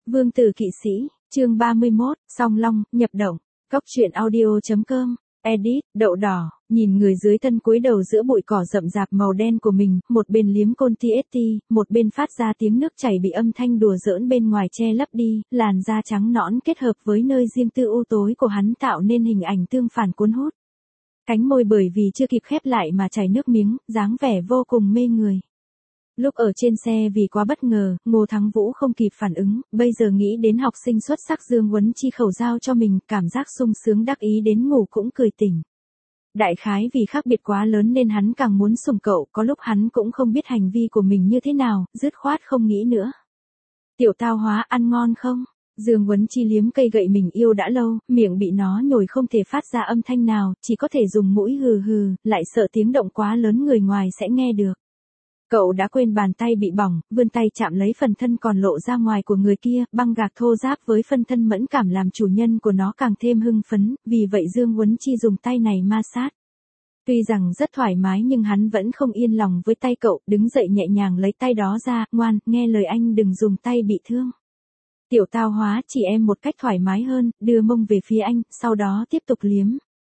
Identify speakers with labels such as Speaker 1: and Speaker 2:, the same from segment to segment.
Speaker 1: Vương tử kỵ sĩ, chương 31, song long, nhập động, cóc truyện audio.com, edit, đậu đỏ, nhìn người dưới thân cúi đầu giữa bụi cỏ rậm rạp màu đen của mình, một bên liếm côn TST, một bên phát ra tiếng nước chảy bị âm thanh đùa giỡn bên ngoài che lấp đi, làn da trắng nõn kết hợp với nơi riêng tư u tối của hắn tạo nên hình ảnh tương phản cuốn hút. Cánh môi bởi vì chưa kịp khép lại mà chảy nước miếng, dáng vẻ vô cùng mê người. Lúc ở trên xe vì quá bất ngờ, Ngô Thắng Vũ không kịp phản ứng, bây giờ nghĩ đến học sinh xuất sắc Dương Huấn Chi khẩu giao cho mình, cảm giác sung sướng đắc ý đến ngủ cũng cười tỉnh. Đại khái vì khác biệt quá lớn nên hắn càng muốn sủng cậu, có lúc hắn cũng không biết hành vi của mình như thế nào, dứt khoát không nghĩ nữa. Tiểu tao hóa ăn ngon không? Dương Huấn Chi liếm cây gậy mình yêu đã lâu, miệng bị nó nhồi không thể phát ra âm thanh nào, chỉ có thể dùng mũi hừ hừ, lại sợ tiếng động quá lớn người ngoài sẽ nghe được. Cậu đã quên bàn tay bị bỏng, vươn tay chạm lấy phần thân còn lộ ra ngoài của người kia, băng gạc thô ráp với phân thân mẫn cảm làm chủ nhân của nó càng thêm hưng phấn, vì vậy Dương Huấn Chi dùng tay này ma sát. Tuy rằng rất thoải mái nhưng hắn vẫn không yên lòng với tay cậu, đứng dậy nhẹ nhàng lấy tay đó ra, ngoan, nghe lời anh đừng dùng tay bị thương. Tiểu tao hóa chỉ em một cách thoải mái hơn, đưa mông về phía anh, sau đó tiếp tục liếm.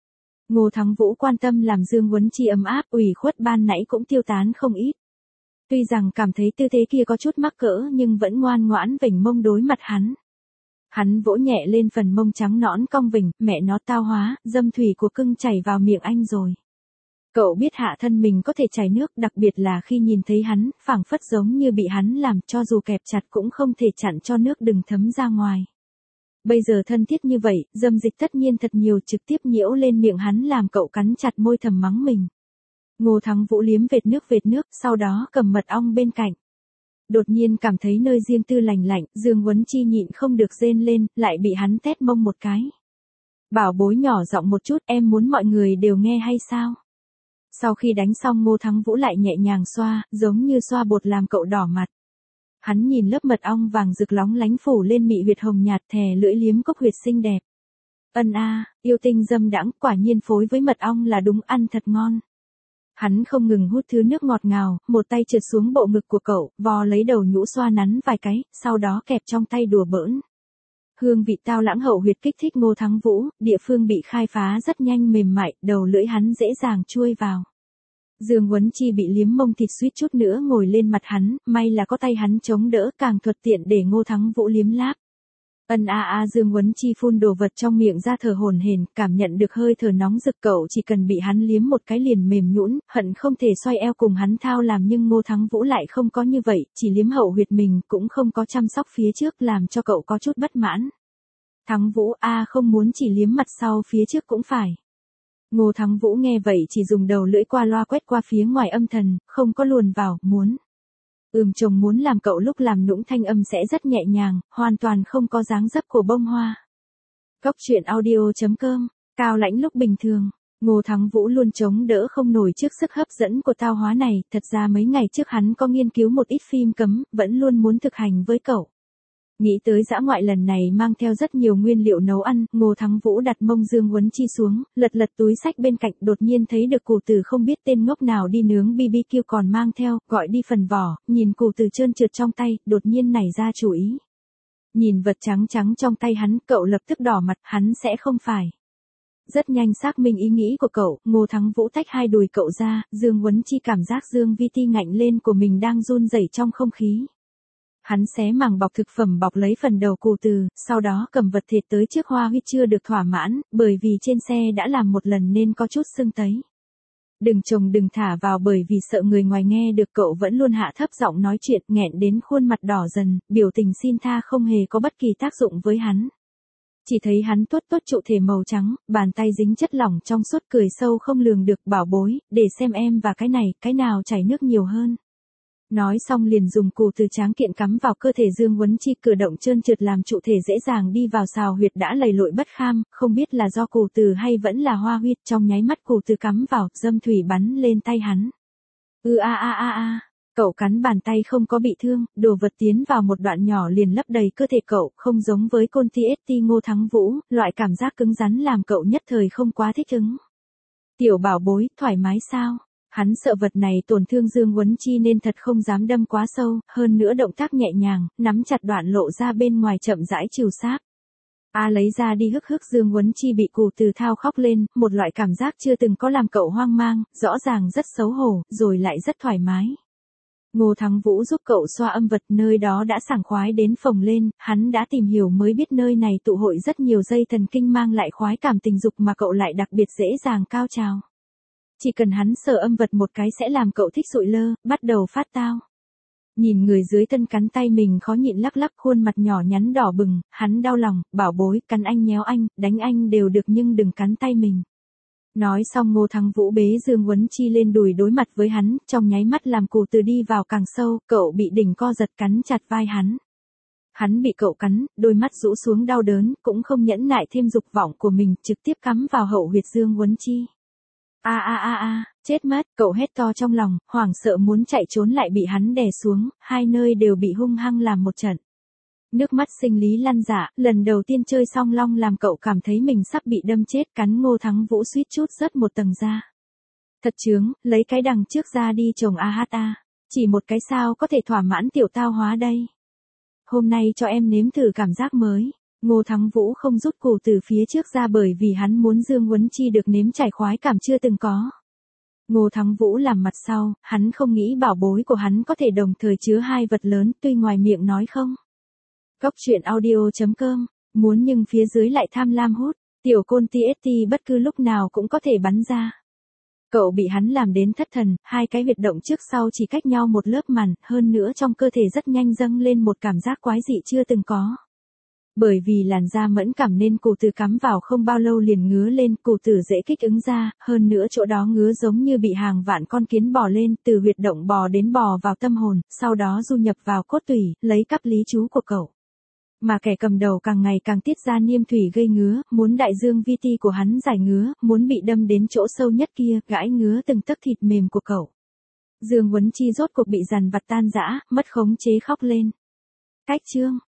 Speaker 1: Ngô Thắng Vũ quan tâm làm Dương Huấn Chi ấm áp, ủy khuất ban nãy cũng tiêu tán không ít. Tuy rằng cảm thấy tư thế kia có chút mắc cỡ nhưng vẫn ngoan ngoãn vểnh mông đối mặt hắn. Hắn vỗ nhẹ lên phần mông trắng nõn cong vểnh, mẹ nó tao hóa, dâm thủy của cưng chảy vào miệng anh rồi. Cậu biết hạ thân mình có thể chảy nước, đặc biệt là khi nhìn thấy hắn, phảng phất giống như bị hắn làm, cho dù kẹp chặt cũng không thể chặn cho nước đừng thấm ra ngoài. Bây giờ thân thiết như vậy, dâm dịch tất nhiên thật nhiều trực tiếp nhiễu lên miệng hắn làm cậu cắn chặt môi thầm mắng mình. Ngô Thắng Vũ liếm vệt nước, sau đó cầm mật ong bên cạnh. Đột nhiên cảm thấy nơi riêng tư lành lạnh, Dương Huấn Chi nhịn không được rên lên, lại bị hắn tét mông một cái. Bảo bối nhỏ giọng một chút, em muốn mọi người đều nghe hay sao? Sau khi đánh xong Ngô Thắng Vũ lại nhẹ nhàng xoa, giống như xoa bột làm cậu đỏ mặt. Hắn nhìn lớp mật ong vàng rực lóng lánh phủ lên mị huyệt hồng nhạt, thè lưỡi liếm cốc huyệt xinh đẹp. Ân a, yêu tinh dâm đãng, quả nhiên phối với mật ong là đúng ăn thật ngon. Hắn không ngừng hút thứ nước ngọt ngào, một tay trượt xuống bộ ngực của cậu, vò lấy đầu nhũ xoa nắn vài cái, sau đó kẹp trong tay đùa bỡn. Hương vị tao lãng hậu huyệt kích thích Ngô Thắng Vũ, địa phương bị khai phá rất nhanh mềm mại, đầu lưỡi hắn dễ dàng chui vào. Dương Huấn Chi bị liếm mông thịt suýt chút nữa ngồi lên mặt hắn, may là có tay hắn chống đỡ càng thuận tiện để Ngô Thắng Vũ liếm láp. Ân a a Dương Huấn Chi phun đồ vật trong miệng ra thở hổn hển, cảm nhận được hơi thở nóng rực cậu chỉ cần bị hắn liếm một cái liền mềm nhũn, hận không thể xoay eo cùng hắn thao làm nhưng Ngô Thắng Vũ lại không có như vậy, chỉ liếm hậu huyệt mình cũng không có chăm sóc phía trước làm cho cậu có chút bất mãn. Thắng Vũ a không muốn chỉ liếm mặt sau phía trước cũng phải. Ngô Thắng Vũ nghe vậy chỉ dùng đầu lưỡi qua loa quét qua phía ngoài âm thần, không có luồn vào, muốn. Chồng muốn làm cậu lúc làm nũng thanh âm sẽ rất nhẹ nhàng, hoàn toàn không có dáng dấp của bông hoa. Cóc truyện audio.com, cao lãnh lúc bình thường, Ngô Thắng Vũ luôn chống đỡ không nổi trước sức hấp dẫn của tao hóa này, thật ra mấy ngày trước hắn có nghiên cứu một ít phim cấm, vẫn luôn muốn thực hành với cậu. Nghĩ tới dã ngoại lần này mang theo rất nhiều nguyên liệu nấu ăn, Ngô Thắng Vũ đặt mông Dương Huấn Chi xuống, lật túi sách bên cạnh đột nhiên thấy được củ từ không biết tên ngốc nào đi nướng BBQ còn mang theo, gọi đi phần vỏ, nhìn củ từ trơn trượt trong tay, đột nhiên nảy ra chủ ý. Nhìn vật trắng trắng trong tay hắn, cậu lập tức đỏ mặt, hắn sẽ không phải. Rất nhanh xác minh ý nghĩ của cậu, Ngô Thắng Vũ tách hai đùi cậu ra, Dương Huấn Chi cảm giác Dương Vi Ti ngạnh lên của mình đang run rẩy trong không khí. Hắn xé màng bọc thực phẩm bọc lấy phần đầu củ từ, sau đó cầm vật thịt tới trước Hoa Huyết chưa được thỏa mãn, bởi vì trên xe đã làm một lần nên có chút sưng tấy. Đừng thả vào bởi vì sợ người ngoài nghe được cậu vẫn luôn hạ thấp giọng nói chuyện, nghẹn đến khuôn mặt đỏ dần, biểu tình xin tha không hề có bất kỳ tác dụng với hắn. Chỉ thấy hắn tuốt trụ thể màu trắng, bàn tay dính chất lỏng trong suốt cười sâu không lường được, bảo bối, để xem em và cái nào chảy nước nhiều hơn. Nói xong liền dùng củ từ tráng kiện cắm vào cơ thể Dương Huấn Chi, cử động trơn trượt làm trụ thể dễ dàng đi vào xào huyệt đã lầy lội bất kham, không biết là do củ từ hay vẫn là hoa huyết, trong nháy mắt củ từ cắm vào, dâm thủy bắn lên tay hắn. Cậu cắn bàn tay không có bị thương, đồ vật tiến vào một đoạn nhỏ liền lấp đầy cơ thể cậu, không giống với côn TST Ngô Thắng Vũ, loại cảm giác cứng rắn làm cậu nhất thời không quá thích ứng. Tiểu bảo bối, thoải mái sao? Hắn sợ vật này tổn thương Dương Huấn Chi nên thật không dám đâm quá sâu, hơn nữa động tác nhẹ nhàng, nắm chặt đoạn lộ ra bên ngoài chậm rãi trừ sáp. Lấy ra đi hức hức. Dương Huấn Chi bị Cù Từ Thao khóc lên, một loại cảm giác chưa từng có làm cậu hoang mang, rõ ràng rất xấu hổ, rồi lại rất thoải mái. Ngô Thắng Vũ giúp cậu xoa âm vật, nơi đó đã sảng khoái đến phồng lên, hắn đã tìm hiểu mới biết nơi này tụ hội rất nhiều dây thần kinh mang lại khoái cảm tình dục mà cậu lại đặc biệt dễ dàng cao trào. Chỉ cần hắn sờ âm vật một cái sẽ làm cậu thích sụi lơ, bắt đầu phát tao. Nhìn người dưới thân cắn tay mình khó nhịn lắc lắc, khuôn mặt nhỏ nhắn đỏ bừng, hắn đau lòng, bảo bối, cắn anh nhéo anh, đánh anh đều được nhưng đừng cắn tay mình. Nói xong Ngô Thắng Vũ bế Dương Huấn Chi lên đùi đối mặt với hắn, trong nháy mắt làm Cù Từ đi vào càng sâu, cậu bị đỉnh co giật cắn chặt vai hắn. Hắn bị cậu cắn, đôi mắt rũ xuống đau đớn, cũng không nhẫn nại thêm dục vọng của mình, trực tiếp cắm vào hậu huyệt Dương Huấn Chi. Chết mất, cậu hét to trong lòng, hoảng sợ muốn chạy trốn lại bị hắn đè xuống, hai nơi đều bị hung hăng làm một trận. Nước mắt sinh lý lăn dạ, lần đầu tiên chơi song long làm cậu cảm thấy mình sắp bị đâm chết, cắn Ngô Thắng Vũ suýt chút rớt một tầng da. Thật chướng, lấy cái đằng trước ra đi chồng chỉ một cái sao có thể thỏa mãn tiểu tao hóa đây. Hôm nay cho em nếm thử cảm giác mới. Ngô Thắng Vũ không rút Cù từ phía trước ra bởi vì hắn muốn Dương Huấn Chi được nếm trải khoái cảm chưa từng có. Ngô Thắng Vũ làm mặt sau, hắn không nghĩ bảo bối của hắn có thể đồng thời chứa hai vật lớn, tuy ngoài miệng nói không. Cóc truyện audio.com, muốn nhưng phía dưới lại tham lam hút, tiểu côn TST bất cứ lúc nào cũng có thể bắn ra. Cậu bị hắn làm đến thất thần, hai cái huyệt động trước sau chỉ cách nhau một lớp màn, hơn nữa trong cơ thể rất nhanh dâng lên một cảm giác quái dị chưa từng có. Bởi vì làn da mẫn cảm nên Cù Từ cắm vào không bao lâu liền ngứa lên, Cù Từ dễ kích ứng ra, hơn nữa chỗ đó ngứa giống như bị hàng vạn con kiến bò lên, từ huyệt động bò đến bò vào tâm hồn, sau đó du nhập vào cốt tủy, lấy cắp lý chú của cậu. Mà kẻ cầm đầu càng ngày càng tiết ra niêm thủy gây ngứa, muốn đại dương vi ti của hắn giải ngứa, muốn bị đâm đến chỗ sâu nhất kia, gãi ngứa từng tấc thịt mềm của cậu. Dương Huấn Chi rốt cuộc bị dằn vặt tan rã, mất khống chế khóc lên. Cách chương